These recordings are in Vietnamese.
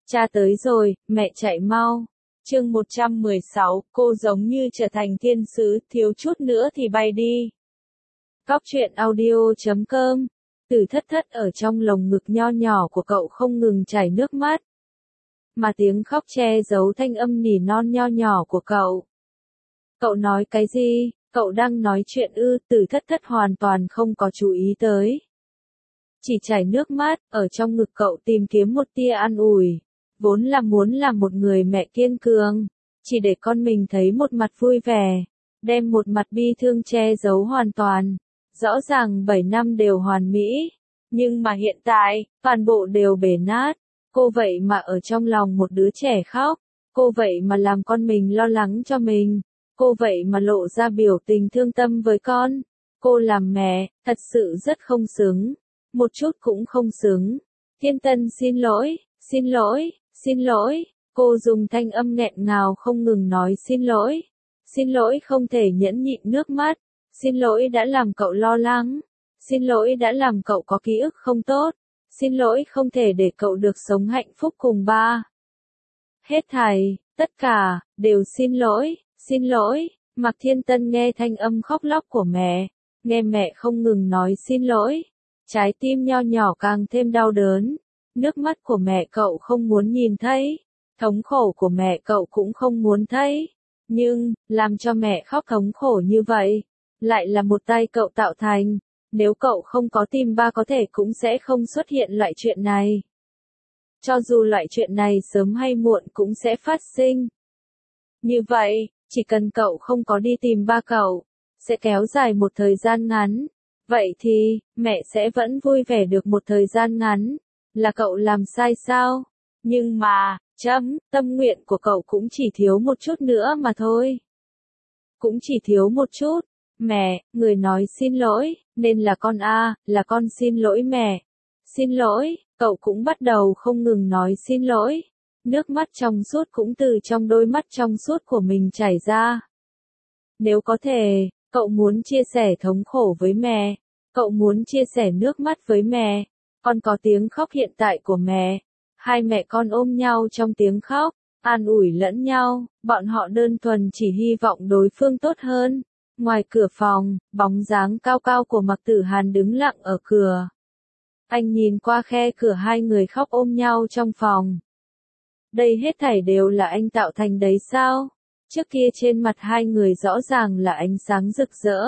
Cha tới rồi, mẹ chạy mau. Chương 116, cô giống như trở thành thiên sứ, thiếu chút nữa thì bay đi. Góc truyện audio.com. Từ thất thất ở trong lồng ngực nho nhỏ của cậu không ngừng chảy nước mắt. Mà tiếng khóc che giấu thanh âm nỉ non nho nhỏ của cậu. Cậu nói cái gì? Cậu đang nói chuyện ư? Từ thất thất hoàn toàn không có chú ý tới. Chỉ chảy nước mắt, ở trong ngực cậu tìm kiếm một tia an ủi. Vốn là muốn làm một người mẹ kiên cường, chỉ để con mình thấy một mặt vui vẻ, đem một mặt bi thương che giấu hoàn toàn. Rõ ràng 7 năm đều hoàn mỹ, nhưng mà hiện tại, toàn bộ đều bể nát. Cô vậy mà ở trong lòng một đứa trẻ khóc, cô vậy mà làm con mình lo lắng cho mình, cô vậy mà lộ ra biểu tình thương tâm với con. Cô làm mẹ, thật sự rất không xứng, một chút cũng không xứng. Thiên Tân xin lỗi, xin lỗi. Xin lỗi, cô dùng thanh âm nghẹn ngào không ngừng nói xin lỗi không thể nhẫn nhịn nước mắt, xin lỗi đã làm cậu lo lắng, xin lỗi đã làm cậu có ký ức không tốt, xin lỗi không thể để cậu được sống hạnh phúc cùng ba. Hết thảy, tất cả, đều xin lỗi, Mạc Thiên Tân nghe thanh âm khóc lóc của mẹ, nghe mẹ không ngừng nói xin lỗi, trái tim nho nhỏ càng thêm đau đớn. Nước mắt của mẹ cậu không muốn nhìn thấy, thống khổ của mẹ cậu cũng không muốn thấy, nhưng, làm cho mẹ khóc thống khổ như vậy, lại là một tay cậu tạo thành, nếu cậu không có tim ba có thể cũng sẽ không xuất hiện loại chuyện này. Cho dù loại chuyện này sớm hay muộn cũng sẽ phát sinh. Như vậy, chỉ cần cậu không có đi tìm ba cậu, sẽ kéo dài một thời gian ngắn, vậy thì, mẹ sẽ vẫn vui vẻ được một thời gian ngắn. Là cậu làm sai sao? Nhưng mà, tâm nguyện của cậu cũng chỉ thiếu một chút nữa mà thôi. Cũng chỉ thiếu một chút. Mẹ, người nói xin lỗi, nên là con a, là con xin lỗi mẹ. Xin lỗi, cậu cũng bắt đầu không ngừng nói xin lỗi. Nước mắt trong suốt cũng từ trong đôi mắt trong suốt của mình chảy ra. Nếu có thể, cậu muốn chia sẻ thống khổ với mẹ. Cậu muốn chia sẻ nước mắt với mẹ. Còn có tiếng khóc hiện tại của mẹ. Hai mẹ con ôm nhau trong tiếng khóc, an ủi lẫn nhau, bọn họ đơn thuần chỉ hy vọng đối phương tốt hơn. Ngoài cửa phòng, bóng dáng cao cao của Mạc Tử Hàn đứng lặng ở cửa. Anh nhìn qua khe cửa hai người khóc ôm nhau trong phòng. Đây hết thảy đều là anh tạo thành đấy sao? Trước kia trên mặt hai người rõ ràng là ánh sáng rực rỡ.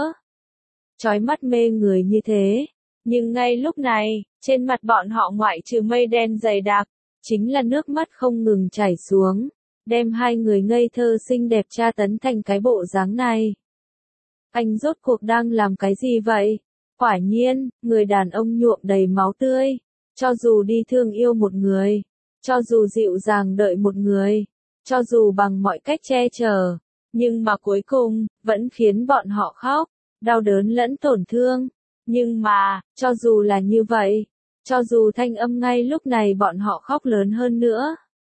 Chói mắt mê người như thế. Nhưng ngay lúc này, trên mặt bọn họ ngoại trừ mây đen dày đặc, chính là nước mắt không ngừng chảy xuống, đem hai người ngây thơ xinh đẹp tra tấn thành cái bộ dáng này. Anh rốt cuộc đang làm cái gì vậy? Quả nhiên, người đàn ông nhuộm đầy máu tươi, cho dù đi thương yêu một người, cho dù dịu dàng đợi một người, cho dù bằng mọi cách che chở, nhưng mà cuối cùng, vẫn khiến bọn họ khóc, đau đớn lẫn tổn thương. Nhưng mà, cho dù là như vậy, cho dù thanh âm ngay lúc này bọn họ khóc lớn hơn nữa,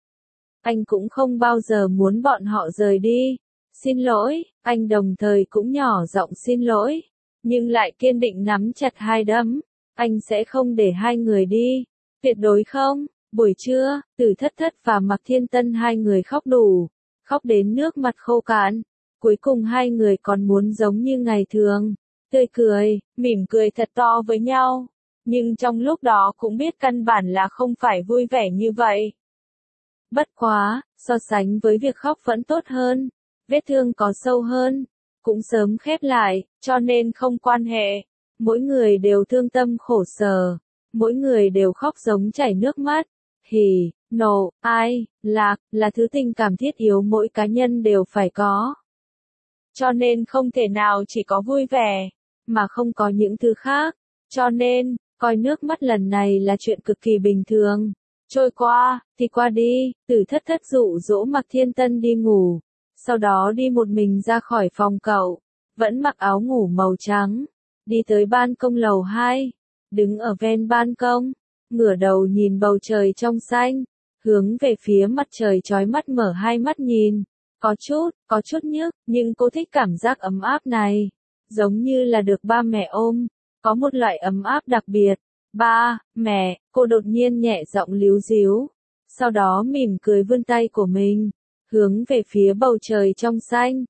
anh cũng không bao giờ muốn bọn họ rời đi. Xin lỗi, anh đồng thời cũng nhỏ giọng xin lỗi, nhưng lại kiên định nắm chặt hai đấm. Anh sẽ không để hai người đi, tuyệt đối không. Buổi trưa, Từ Thất Thất và Mạc Thiên Tân hai người khóc đủ, khóc đến nước mặt khô cạn. Cuối cùng hai người còn muốn giống như ngày thường. Tươi cười, mỉm cười thật to với nhau, nhưng trong lúc đó cũng biết căn bản là không phải vui vẻ như vậy. Bất quá, so sánh với việc khóc vẫn tốt hơn, vết thương có sâu hơn, cũng sớm khép lại, cho nên không quan hệ. Mỗi người đều thương tâm khổ sở, mỗi người đều khóc giống chảy nước mắt. Hỉ, nộ, ai, lạc, là thứ tình cảm thiết yếu mỗi cá nhân đều phải có. Cho nên không thể nào chỉ có vui vẻ, mà không có những thứ khác. Cho nên, coi nước mắt lần này là chuyện cực kỳ bình thường. Trôi qua, thì qua đi. Từ Thất Thất dụ dỗ Mạc Thiên Tân đi ngủ. Sau đó đi một mình ra khỏi phòng cậu. Vẫn mặc áo ngủ màu trắng. Đi tới ban công lầu 2. Đứng ở ven ban công. Ngửa đầu nhìn bầu trời trong xanh. Hướng về phía mặt trời chói mắt mở hai mắt nhìn. Có chút nhức, nhưng cô thích cảm giác ấm áp này. Giống như là được ba mẹ ôm, có một loại ấm áp đặc biệt. Ba, mẹ, cô đột nhiên nhẹ giọng líu díu. sau đó mỉm cười vươn tay của mình, hướng về phía bầu trời trong xanh,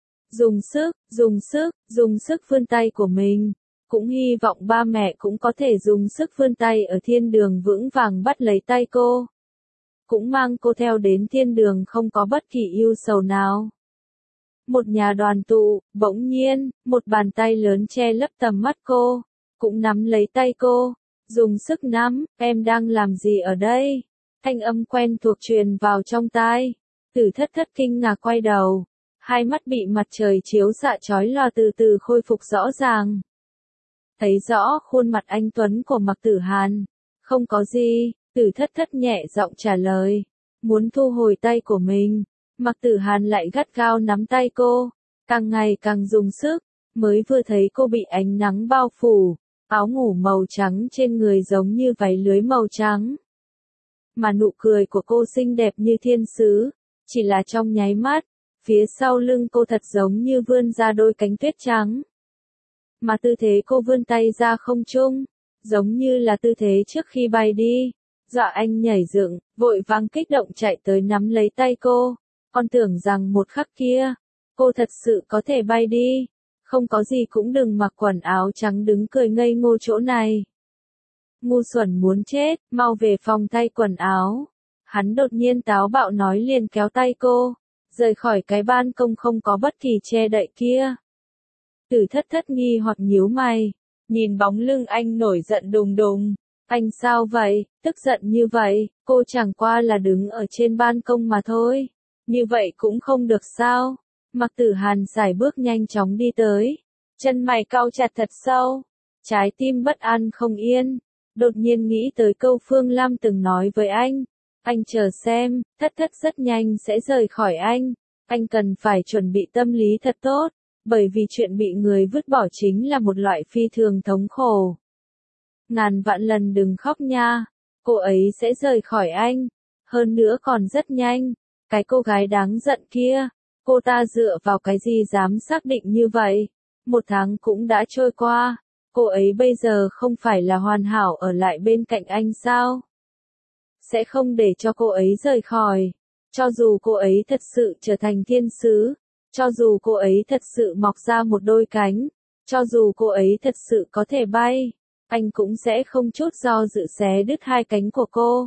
dùng sức vươn tay của mình, cũng hy vọng ba mẹ cũng có thể dùng sức vươn tay ở thiên đường vững vàng bắt lấy tay cô, cũng mang cô theo đến thiên đường không có bất kỳ ưu sầu nào. Một nhà đoàn tụ, bỗng nhiên, một bàn tay lớn che lấp tầm mắt cô, cũng nắm lấy tay cô, dùng sức nắm, em đang làm gì ở đây? Thanh âm quen thuộc truyền vào trong tai. Tử Thất Thất kinh ngạc quay đầu, hai mắt bị mặt trời chiếu xạ chói lòa từ từ khôi phục rõ ràng. Thấy rõ khuôn mặt anh tuấn của Mạc Tử Hàn. Không có gì, Tử Thất Thất nhẹ giọng trả lời, muốn thu hồi tay của mình. Mạc Tử Hàn lại gắt gao nắm tay cô, càng ngày càng dùng sức, mới vừa thấy cô bị ánh nắng bao phủ, áo ngủ màu trắng trên người giống như váy lưới màu trắng. Mà nụ cười của cô xinh đẹp như thiên sứ, chỉ là trong nháy mắt, phía sau lưng cô thật giống như vươn ra đôi cánh tuyết trắng. Mà tư thế cô vươn tay ra không trung, giống như là tư thế trước khi bay đi, dọa anh nhảy dựng, vội vàng kích động chạy tới nắm lấy tay cô, còn tưởng rằng một khắc kia, cô thật sự có thể bay đi, không có gì cũng đừng mặc quần áo trắng đứng cười ngây ngô chỗ này. Ngu xuẩn muốn chết, mau về phòng thay quần áo. Hắn đột nhiên táo bạo nói liền kéo tay cô, rời khỏi cái ban công không có bất kỳ che đậy kia. Tử Thất Thất nghi hoặc nhíu mày, nhìn bóng lưng anh nổi giận đùng đùng. Anh sao vậy, tức giận như vậy, cô chẳng qua là đứng ở trên ban công mà thôi. Như vậy cũng không được sao? Mạc Tử Hàn sải bước nhanh chóng đi tới, chân mày cau chặt thật sâu, trái tim bất an không yên. Đột nhiên nghĩ tới câu Phương Lam từng nói với anh chờ xem, Thất Thất rất nhanh sẽ rời khỏi anh cần phải chuẩn bị tâm lý thật tốt, bởi vì chuyện bị người vứt bỏ chính là một loại phi thường thống khổ. Ngàn vạn lần đừng khóc nha, cô ấy sẽ rời khỏi anh, hơn nữa còn rất nhanh, cái cô gái đáng giận kia, cô ta dựa vào cái gì dám xác định như vậy, 1 tháng cũng đã trôi qua. Cô ấy bây giờ không phải là hoàn hảo ở lại bên cạnh anh sao? Sẽ không để cho cô ấy rời khỏi. Cho dù cô ấy thật sự trở thành thiên sứ, cho dù cô ấy thật sự mọc ra một đôi cánh, cho dù cô ấy thật sự có thể bay, anh cũng sẽ không chút do dự xé đứt 2 cánh của cô.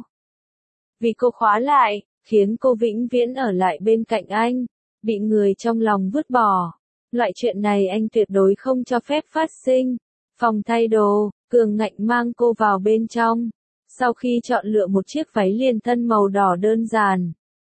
Vì cô khóa lại, khiến cô vĩnh viễn ở lại bên cạnh anh, bị người trong lòng vứt bỏ. Loại chuyện này anh tuyệt đối không cho phép phát sinh. Phòng thay đồ, Cường Ngạnh mang cô vào bên trong, sau khi chọn lựa một chiếc váy liền thân màu đỏ đơn giản.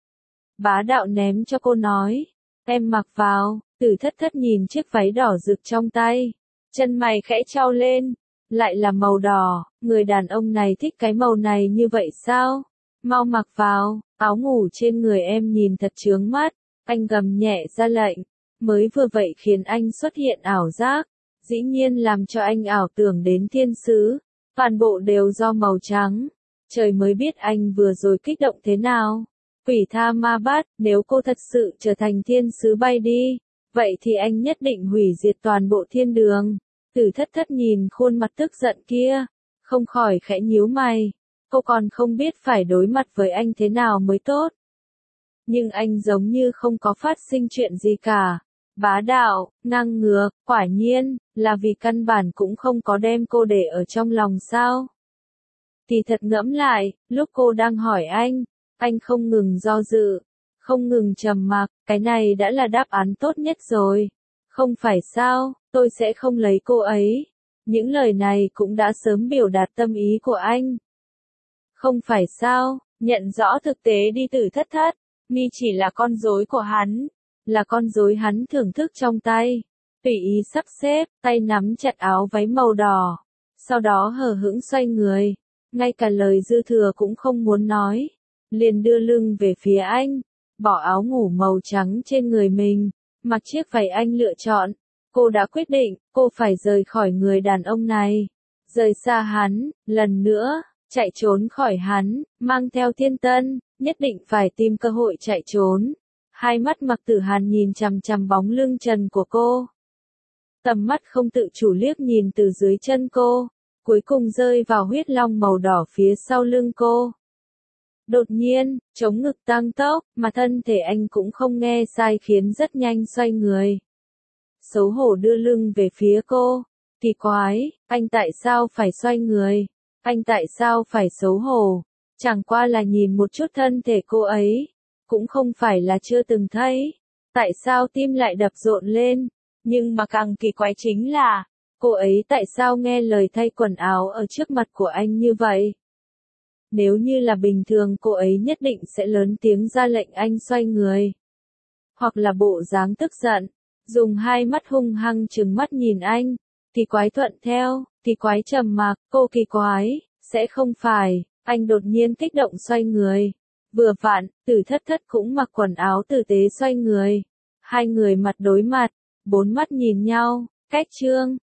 Bá đạo ném cho cô nói, em mặc vào. Tử Thất Thất nhìn chiếc váy đỏ rực trong tay, chân mày khẽ chau lên, lại là màu đỏ, người đàn ông này thích cái màu này như vậy sao? Mau mặc vào, áo ngủ trên người em nhìn thật chướng mắt, anh gầm nhẹ ra lệnh, mới vừa vậy khiến anh xuất hiện ảo giác. Dĩ nhiên làm cho anh ảo tưởng đến thiên sứ, toàn bộ đều do màu trắng. Trời mới biết anh vừa rồi kích động thế nào. Quỷ tha ma bát, nếu cô thật sự trở thành thiên sứ bay đi, vậy thì anh nhất định hủy diệt toàn bộ thiên đường. Tử Thất Thất nhìn khuôn mặt tức giận kia, không khỏi khẽ nhíu mày. Cô còn không biết phải đối mặt với anh thế nào mới tốt. Nhưng anh giống như không có phát sinh chuyện gì cả. Bá đạo, ngang ngược, quả nhiên, là vì căn bản cũng không có đem cô để ở trong lòng sao. Thì thật ngẫm lại, lúc cô đang hỏi anh không ngừng do dự, không ngừng trầm mặc, cái này đã là đáp án tốt nhất rồi. Không phải sao, tôi sẽ không lấy cô ấy. Những lời này cũng đã sớm biểu đạt tâm ý của anh. Không phải sao, nhận rõ thực tế đi. Tử Thất Thất, mi chỉ là con rối của hắn. Là con rối hắn thưởng thức trong tay, tùy ý sắp xếp, tay nắm chặt áo váy màu đỏ, sau đó hờ hững xoay người, ngay cả lời dư thừa cũng không muốn nói, liền đưa lưng về phía anh, bỏ áo ngủ màu trắng trên người mình, mặc chiếc váy anh lựa chọn. Cô đã quyết định, cô phải rời khỏi người đàn ông này, rời xa hắn, lần nữa, chạy trốn khỏi hắn, mang theo Thiên Tân, nhất định phải tìm cơ hội chạy trốn. Hai mắt Mạc Tử Hàn nhìn chằm chằm bóng lưng trần của cô. Tầm mắt không tự chủ liếc nhìn từ dưới chân cô, cuối cùng rơi vào huyết long màu đỏ phía sau lưng cô. Đột nhiên, chống ngực tăng tốc, mà thân thể anh cũng không nghe sai khiến rất nhanh xoay người. Xấu hổ đưa lưng về phía cô. Kỳ quái, anh tại sao phải xoay người? Anh tại sao phải xấu hổ? Chẳng qua là nhìn một chút thân thể cô ấy. Cũng không phải là chưa từng thấy. Tại sao tim lại đập rộn lên? Nhưng mà càng kỳ quái chính là, cô ấy tại sao nghe lời thay quần áo ở trước mặt của anh như vậy? Nếu như là bình thường cô ấy nhất định sẽ lớn tiếng ra lệnh anh xoay người. Hoặc là bộ dáng tức giận, dùng hai mắt hung hăng trừng mắt nhìn anh. Kỳ quái thuận theo, kỳ quái trầm mặc, cô kỳ quái, sẽ không phải, anh đột nhiên kích động xoay người. Vừa vặn, Tử Thất Thất cũng mặc quần áo tử tế xoay người. Hai người mặt đối mặt, bốn mắt nhìn nhau, cách chương.